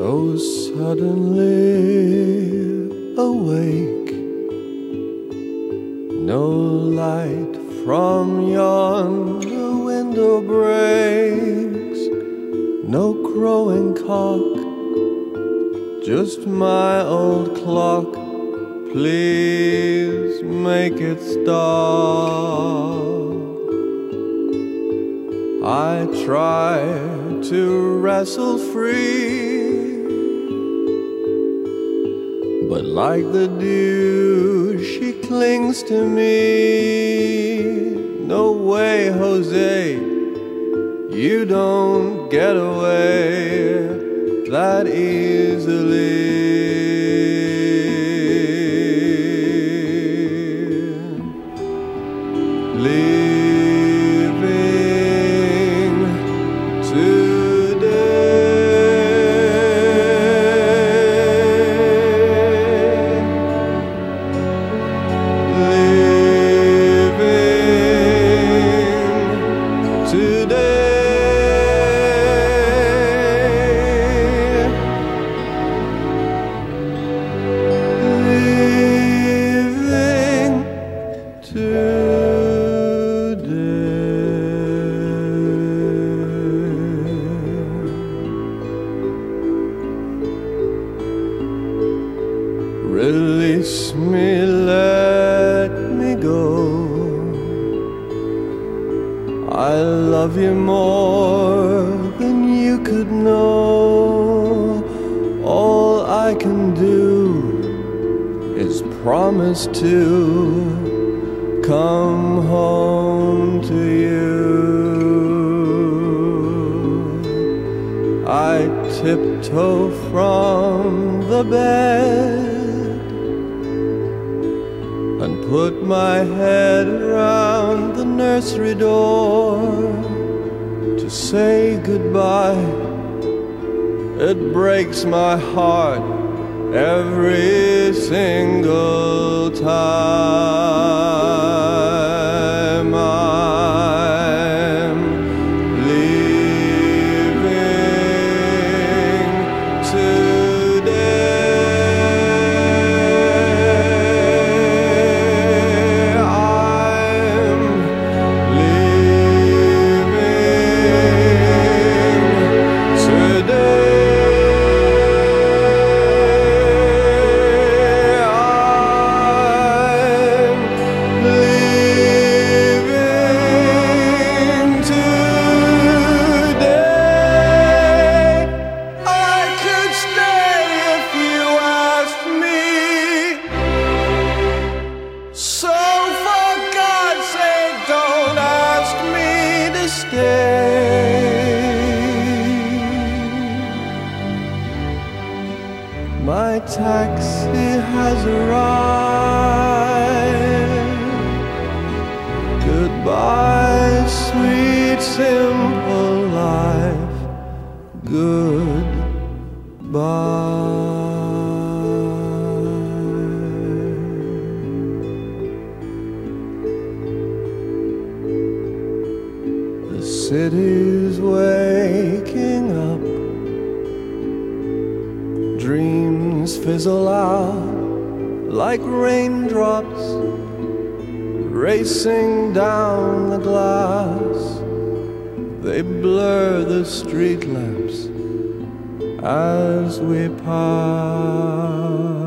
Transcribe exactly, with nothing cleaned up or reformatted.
So suddenly awake, no light from yonder window breaks, no crowing cock, just my old clock. Please make it stop. I try to wrestle free, but like the dew she clings to me. No way, Jose, you don't get away that easily. Leaving today, leaving today, leaving today. Release me, let me go. I love you more than you could know. All I can do is promise to come home to you. I tiptoe from the bed and put my head around the nursery door to say goodbye. It breaks my heart every single time I'm leaving today. My taxi has arrived. Goodbye, sweet, simple life. Goodbye. The city's waking up. Dreams fizzle out like raindrops racing down the glass. They blur the street lamps as we pass.